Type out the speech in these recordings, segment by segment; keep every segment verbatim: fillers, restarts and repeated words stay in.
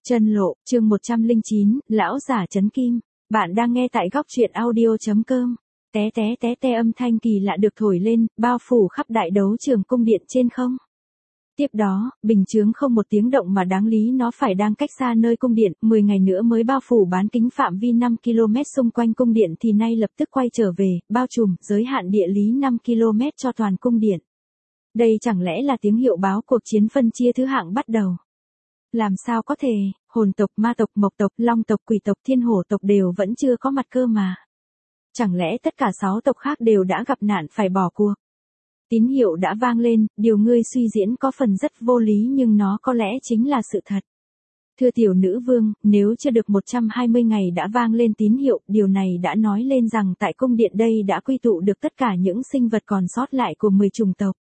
Chân lộ, chương một trăm lẻ chín, lão giả chấn kim. Bạn đang nghe tại góc truyện audio.com. Té té té té âm thanh kỳ lạ được thổi lên, bao phủ khắp đại đấu trường cung điện trên không. Tiếp đó, bình chướng không một tiếng động mà đáng lý nó phải đang cách xa nơi cung điện, mười ngày nữa mới bao phủ bán kính phạm vi năm ki lô mét xung quanh cung điện thì nay lập tức quay trở về, bao trùm, giới hạn địa lý năm ki lô mét cho toàn cung điện. Đây chẳng lẽ là tiếng hiệu báo cuộc chiến phân chia thứ hạng bắt đầu? Làm sao có thể, hồn tộc, ma tộc, mộc tộc, long tộc, quỷ tộc, thiên hổ tộc đều vẫn chưa có mặt cơ mà. Chẳng lẽ tất cả sáu tộc khác đều đã gặp nạn phải bỏ cuộc? Tín hiệu đã vang lên, điều ngươi suy diễn có phần rất vô lý nhưng nó có lẽ chính là sự thật. Thưa tiểu nữ vương, nếu chưa được một trăm hai mươi ngày đã vang lên tín hiệu, điều này đã nói lên rằng tại cung điện đây đã quy tụ được tất cả những sinh vật còn sót lại của mười chủng tộc.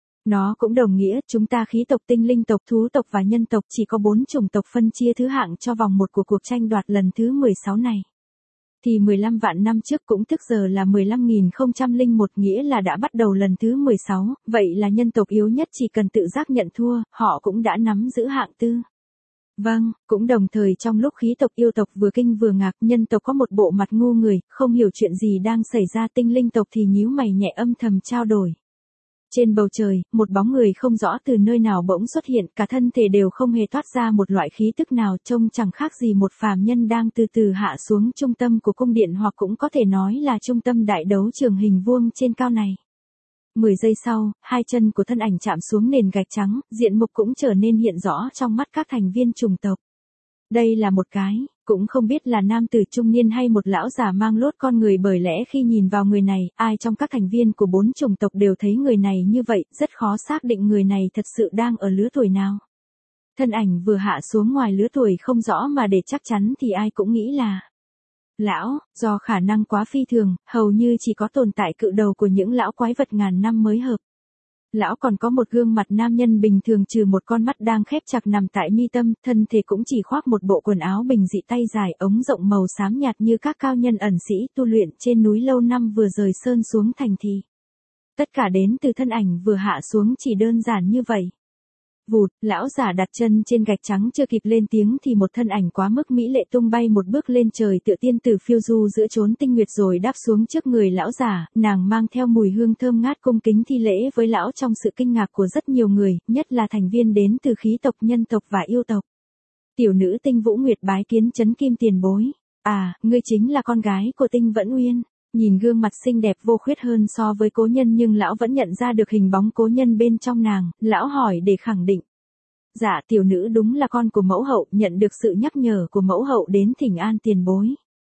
Nó cũng đồng nghĩa chúng ta khí tộc, tinh linh tộc, thú tộc và nhân tộc chỉ có bốn chủng tộc phân chia thứ hạng cho vòng một của cuộc tranh đoạt lần thứ mười sáu này. Thì mười lăm vạn năm trước cũng tức giờ là mười lăm nghìn không trăm lẻ một nghĩa là đã bắt đầu lần thứ mười sáu, vậy là nhân tộc yếu nhất chỉ cần tự giác nhận thua, họ cũng đã nắm giữ hạng tư. Vâng, cũng đồng thời trong lúc khí tộc yêu tộc vừa kinh vừa ngạc, nhân tộc có một bộ mặt ngu người, không hiểu chuyện gì đang xảy ra, tinh linh tộc thì nhíu mày nhẹ âm thầm trao đổi. Trên bầu trời, một bóng người không rõ từ nơi nào bỗng xuất hiện, cả thân thể đều không hề toát ra một loại khí tức nào, trông chẳng khác gì một phàm nhân đang từ từ hạ xuống trung tâm của cung điện hoặc cũng có thể nói là trung tâm đại đấu trường hình vuông trên cao này. Mười giây sau, hai chân của thân ảnh chạm xuống nền gạch trắng, diện mục cũng trở nên hiện rõ trong mắt các thành viên chủng tộc. Đây là một cái, cũng không biết là nam tử trung niên hay một lão già mang lốt con người, bởi lẽ khi nhìn vào người này, ai trong các thành viên của bốn chủng tộc đều thấy người này như vậy, rất khó xác định người này thật sự đang ở lứa tuổi nào. Thân ảnh vừa hạ xuống ngoài lứa tuổi không rõ mà để chắc chắn thì ai cũng nghĩ là lão, do khả năng quá phi thường, hầu như chỉ có tồn tại cự đầu của những lão quái vật ngàn năm mới hợp. Lão còn có một gương mặt nam nhân bình thường trừ một con mắt đang khép chặt nằm tại mi tâm, thân thể cũng chỉ khoác một bộ quần áo bình dị tay dài ống rộng màu xám nhạt như các cao nhân ẩn sĩ tu luyện trên núi lâu năm vừa rời sơn xuống thành thị. Tất cả đến từ thân ảnh vừa hạ xuống chỉ đơn giản như vậy. Vụt, lão giả đặt chân trên gạch trắng chưa kịp lên tiếng thì một thân ảnh quá mức mỹ lệ tung bay một bước lên trời tựa tiên tử phiêu du giữa chốn tinh nguyệt rồi đáp xuống trước người lão giả, nàng mang theo mùi hương thơm ngát cung kính thi lễ với lão trong sự kinh ngạc của rất nhiều người, nhất là thành viên đến từ khí tộc, nhân tộc và yêu tộc. Tiểu nữ Tinh Vũ Nguyệt bái kiến chấn kim tiền bối. À, ngươi chính là con gái của Tinh Vẫn Uyên. Nhìn gương mặt xinh đẹp vô khuyết hơn so với cố nhân nhưng lão vẫn nhận ra được hình bóng cố nhân bên trong nàng, lão hỏi để khẳng định. Dạ, tiểu nữ đúng là con của mẫu hậu, nhận được sự nhắc nhở của mẫu hậu đến thỉnh an tiền bối.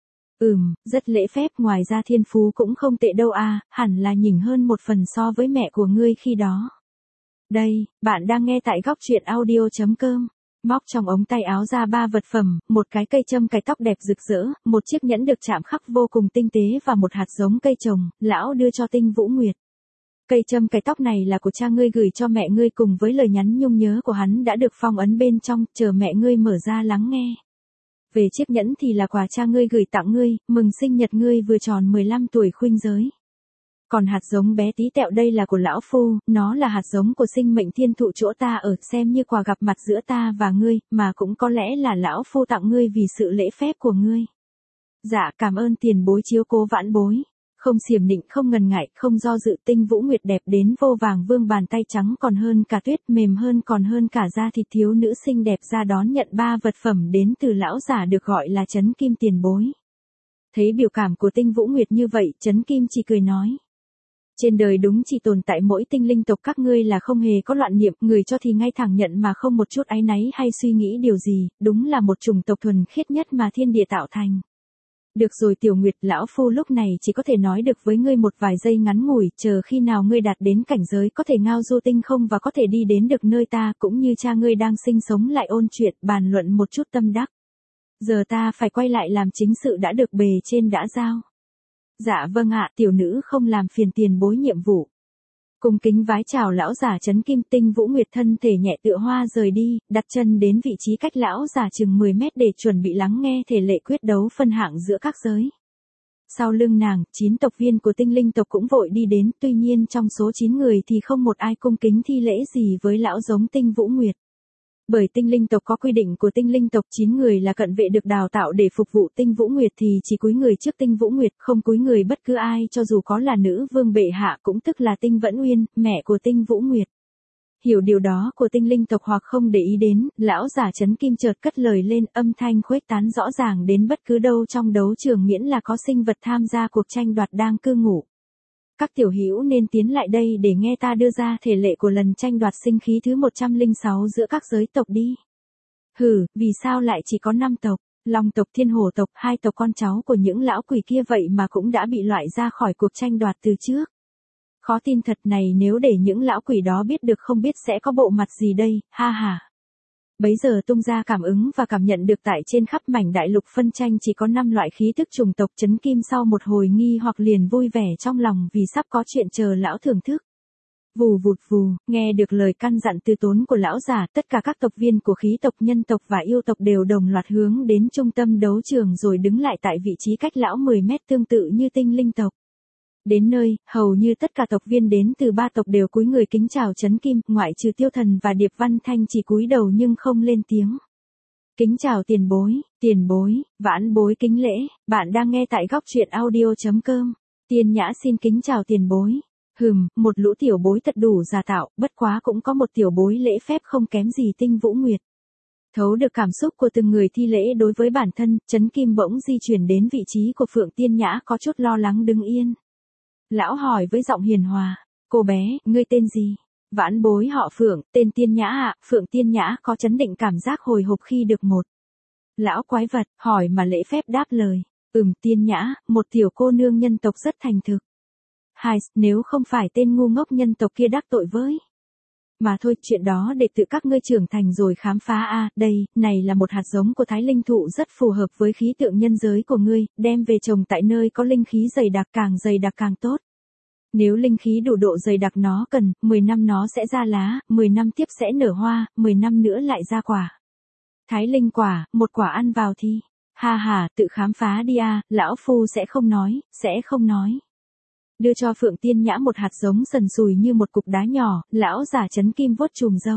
Ừm, rất lễ phép, ngoài ra thiên phú cũng không tệ đâu à, hẳn là nhỉnh hơn một phần so với mẹ của ngươi khi đó. Đây, bạn đang nghe tại góc truyện audio.com. Móc trong ống tay áo ra ba vật phẩm, một cái cây châm cài tóc đẹp rực rỡ, một chiếc nhẫn được chạm khắc vô cùng tinh tế và một hạt giống cây trồng, lão đưa cho Tinh Vũ Nguyệt. Cây châm cài tóc này là của cha ngươi gửi cho mẹ ngươi cùng với lời nhắn nhung nhớ của hắn đã được phong ấn bên trong, chờ mẹ ngươi mở ra lắng nghe. Về chiếc nhẫn thì là quà cha ngươi gửi tặng ngươi, mừng sinh nhật ngươi vừa tròn mười lăm tuổi khuynh giới. Còn hạt giống bé tí tẹo đây là của lão phu, nó là hạt giống của sinh mệnh thiên thụ chỗ ta ở, xem như quà gặp mặt giữa ta và ngươi, mà cũng có lẽ là lão phu tặng ngươi vì sự lễ phép của ngươi. Dạ, cảm ơn tiền bối chiếu cố vãn bối. Không xiểm nịnh, không ngần ngại, không do dự, Tinh Vũ Nguyệt đẹp đến vô vàng vương, bàn tay trắng còn hơn cả tuyết, mềm hơn còn hơn cả da thịt, thiếu nữ xinh đẹp ra đón nhận ba vật phẩm đến từ lão giả được gọi là chấn kim tiền bối. Thấy biểu cảm của Tinh Vũ Nguyệt như vậy, chấn kim chỉ cười nói. Trên đời đúng chỉ tồn tại mỗi tinh linh tộc các ngươi là không hề có loạn niệm, người cho thì ngay thẳng nhận mà không một chút áy náy hay suy nghĩ điều gì, đúng là một chủng tộc thuần khiết nhất mà thiên địa tạo thành. Được rồi tiểu Nguyệt, lão phu lúc này chỉ có thể nói được với ngươi một vài giây ngắn ngủi, chờ khi nào ngươi đạt đến cảnh giới có thể ngao du tinh không và có thể đi đến được nơi ta cũng như cha ngươi đang sinh sống lại ôn chuyện, bàn luận một chút tâm đắc. Giờ ta phải quay lại làm chính sự đã được bề trên đã giao. Dạ vâng ạ, tiểu nữ không làm phiền tiền bối nhiệm vụ. Cung kính vái chào lão giả chấn kim. Tinh Vũ Nguyệt thân thể nhẹ tựa hoa rời đi, đặt chân đến vị trí cách lão giả chừng mười mét để chuẩn bị lắng nghe thể lệ quyết đấu phân hạng giữa các giới. Sau lưng nàng, chín tộc viên của tinh linh tộc cũng vội đi đến, tuy nhiên trong số chín người thì không một ai cung kính thi lễ gì với lão giống Tinh Vũ Nguyệt. Bởi tinh linh tộc có quy định của tinh linh tộc chín người là cận vệ được đào tạo để phục vụ tinh Vũ Nguyệt thì chỉ cúi người trước tinh Vũ Nguyệt, không cúi người bất cứ ai cho dù có là nữ vương bệ hạ cũng tức là tinh Vẫn Uyên, mẹ của tinh Vũ Nguyệt. Hiểu điều đó của tinh linh tộc hoặc không để ý đến, lão giả Chấn Kim chợt cất lời lên, âm thanh khuếch tán rõ ràng đến bất cứ đâu trong đấu trường miễn là có sinh vật tham gia cuộc tranh đoạt đang cư ngụ. Các tiểu hữu nên tiến lại đây để nghe ta đưa ra thể lệ của lần tranh đoạt sinh khí thứ một trăm lẻ sáu giữa các giới tộc đi. Hừ, vì sao lại chỉ có năm tộc, Long tộc, Thiên Hổ tộc, hai tộc con cháu của những lão quỷ kia vậy mà cũng đã bị loại ra khỏi cuộc tranh đoạt từ trước. Khó tin thật này, nếu để những lão quỷ đó biết được không biết sẽ có bộ mặt gì đây, ha ha. Bấy giờ tung ra cảm ứng và cảm nhận được tại trên khắp mảnh đại lục phân tranh chỉ có năm loại khí tức trùng tộc. Chấn Kim sau một hồi nghi hoặc liền vui vẻ trong lòng vì sắp có chuyện chờ lão thưởng thức. Vù vụt vù, nghe được lời căn dặn từ tốn của lão giả, tất cả các tộc viên của khí tộc, nhân tộc và yêu tộc đều đồng loạt hướng đến trung tâm đấu trường rồi đứng lại tại vị trí cách lão mười mét tương tự như tinh linh tộc. Đến nơi, hầu như tất cả tộc viên đến từ ba tộc đều cúi người kính chào Chấn Kim, ngoại trừ Tiêu Thần và Điệp Văn Thanh chỉ cúi đầu nhưng không lên tiếng. Kính chào tiền bối, tiền bối, vãn bối kính lễ, bạn đang nghe tại góc truyện audio chấm com. Tiên Nhã xin kính chào tiền bối. Hừm, một lũ tiểu bối thật đủ giả tạo, bất quá cũng có một tiểu bối lễ phép không kém gì tinh Vũ Nguyệt. Thấu được cảm xúc của từng người thi lễ đối với bản thân, Chấn Kim bỗng di chuyển đến vị trí của Phượng Tiên Nhã có chút lo lắng đứng yên. Lão hỏi với giọng hiền hòa, cô bé, ngươi tên gì? Vãn bối họ Phượng, tên Tiên Nhã ạ. Phượng Tiên Nhã có chấn định cảm giác hồi hộp khi được một lão quái vật hỏi mà lễ phép đáp lời, ừm, Tiên Nhã, một tiểu cô nương nhân tộc rất thành thực. Hai, nếu không phải tên ngu ngốc nhân tộc kia đắc tội với. Mà thôi, chuyện đó để tự các ngươi trưởng thành rồi khám phá a. À, đây, này là một hạt giống của thái linh thụ rất phù hợp với khí tượng nhân giới của ngươi, đem về trồng tại nơi có linh khí dày đặc, càng dày đặc càng tốt. Nếu linh khí đủ độ dày đặc nó cần, mười năm nó sẽ ra lá, mười năm tiếp sẽ nở hoa, mười năm nữa lại ra quả. Thái linh quả, một quả ăn vào thì, ha ha, tự khám phá đi a. À, lão phu sẽ không nói, sẽ không nói. Đưa cho Phượng Tiên Nhã một hạt giống sần sùi như một cục đá nhỏ, lão giả Chấn Kim vuốt chùm râu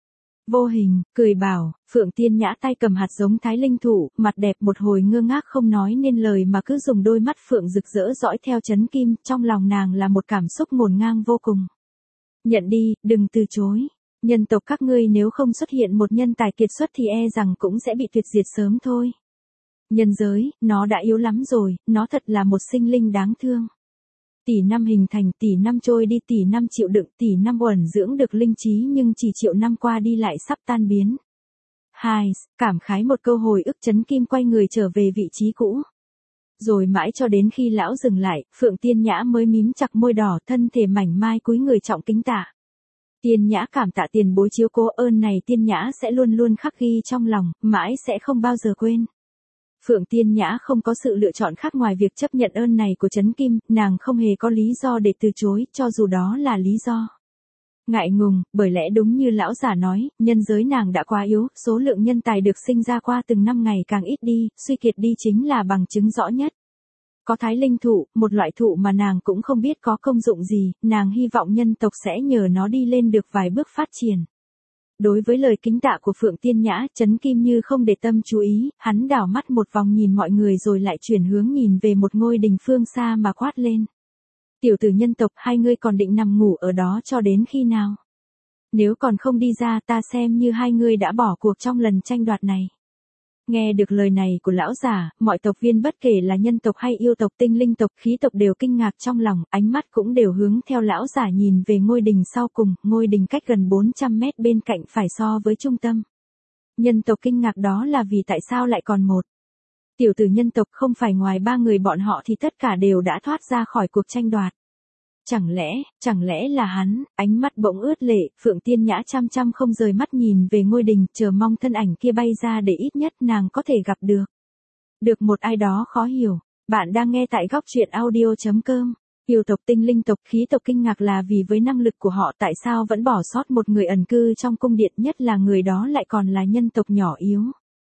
vô hình, cười bảo, Phượng Tiên Nhã tay cầm hạt giống thái linh thụ, mặt đẹp một hồi ngơ ngác không nói nên lời mà cứ dùng đôi mắt phượng rực rỡ dõi theo Chấn Kim, trong lòng nàng là một cảm xúc ngổn ngang vô cùng. Nhận đi, đừng từ chối. Nhân tộc các ngươi nếu không xuất hiện một nhân tài kiệt xuất thì e rằng cũng sẽ bị tuyệt diệt sớm thôi. Nhân giới, nó đã yếu lắm rồi, nó thật là một sinh linh đáng thương. Tỷ năm hình thành, tỷ năm trôi đi, tỷ năm chịu đựng, tỷ năm uẩn dưỡng được linh trí nhưng chỉ triệu năm qua đi lại sắp tan biến. Hai, cảm khái một câu hồi ức. Chấn Kim quay người trở về vị trí cũ. Rồi mãi cho đến khi lão dừng lại, Phượng Tiên Nhã mới mím chặt môi đỏ, thân thể mảnh mai cúi người trọng kính tạ. Tiên Nhã cảm tạ tiền bối chiếu cố, ơn này Tiên Nhã sẽ luôn luôn khắc ghi trong lòng, mãi sẽ không bao giờ quên. Phượng Tiên Nhã không có sự lựa chọn khác ngoài việc chấp nhận ơn này của Chấn Kim, nàng không hề có lý do để từ chối, cho dù đó là lý do ngại ngùng, bởi lẽ đúng như lão giả nói, nhân giới nàng đã quá yếu, số lượng nhân tài được sinh ra qua từng năm ngày càng ít đi, suy kiệt đi chính là bằng chứng rõ nhất. Có thái linh thụ, một loại thụ mà nàng cũng không biết có công dụng gì, nàng hy vọng nhân tộc sẽ nhờ nó đi lên được vài bước phát triển. Đối với lời kính tạ của Phượng Tiên Nhã, Chấn Kim như không để tâm chú ý, hắn đảo mắt một vòng nhìn mọi người rồi lại chuyển hướng nhìn về một ngôi đình phương xa mà quát lên. Tiểu tử nhân tộc, hai ngươi còn định nằm ngủ ở đó cho đến khi nào? Nếu còn không đi ra ta xem như hai ngươi đã bỏ cuộc trong lần tranh đoạt này. Nghe được lời này của lão giả, mọi tộc viên bất kể là nhân tộc hay yêu tộc, tinh linh tộc, khí tộc đều kinh ngạc trong lòng, ánh mắt cũng đều hướng theo lão giả nhìn về ngôi đình sau cùng, ngôi đình cách gần bốn trăm mét bên cạnh phải so với trung tâm. Nhân tộc kinh ngạc đó là vì tại sao lại còn một tiểu tử nhân tộc, không phải ngoài ba người bọn họ thì tất cả đều đã thoát ra khỏi cuộc tranh đoạt. Chẳng lẽ, chẳng lẽ là hắn? Ánh mắt bỗng ướt lệ, Phượng Tiên Nhã chăm chăm không rời mắt nhìn về ngôi đình, chờ mong thân ảnh kia bay ra để ít nhất nàng có thể gặp được. Được một ai đó khó hiểu. Bạn đang nghe tại góc truyện audio chấm com. Yêu tộc, tinh linh tộc, khí tộc kinh ngạc là vì với năng lực của họ tại sao vẫn bỏ sót một người ẩn cư trong cung điện, nhất là người đó lại còn là nhân tộc nhỏ yếu.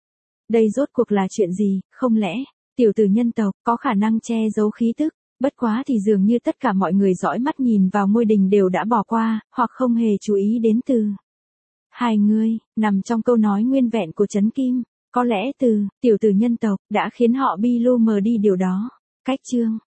Đây rốt cuộc là chuyện gì, không lẽ, tiểu tử nhân tộc có khả năng che giấu khí tức? Bất quá thì dường như tất cả mọi người dõi mắt nhìn vào ngôi đình đều đã bỏ qua, hoặc không hề chú ý đến từ Hai người, nằm trong câu nói nguyên vẹn của Trấn Kim. Có lẽ từ tiểu tử nhân tộc đã khiến họ bi lu mờ đi điều đó. Cách chương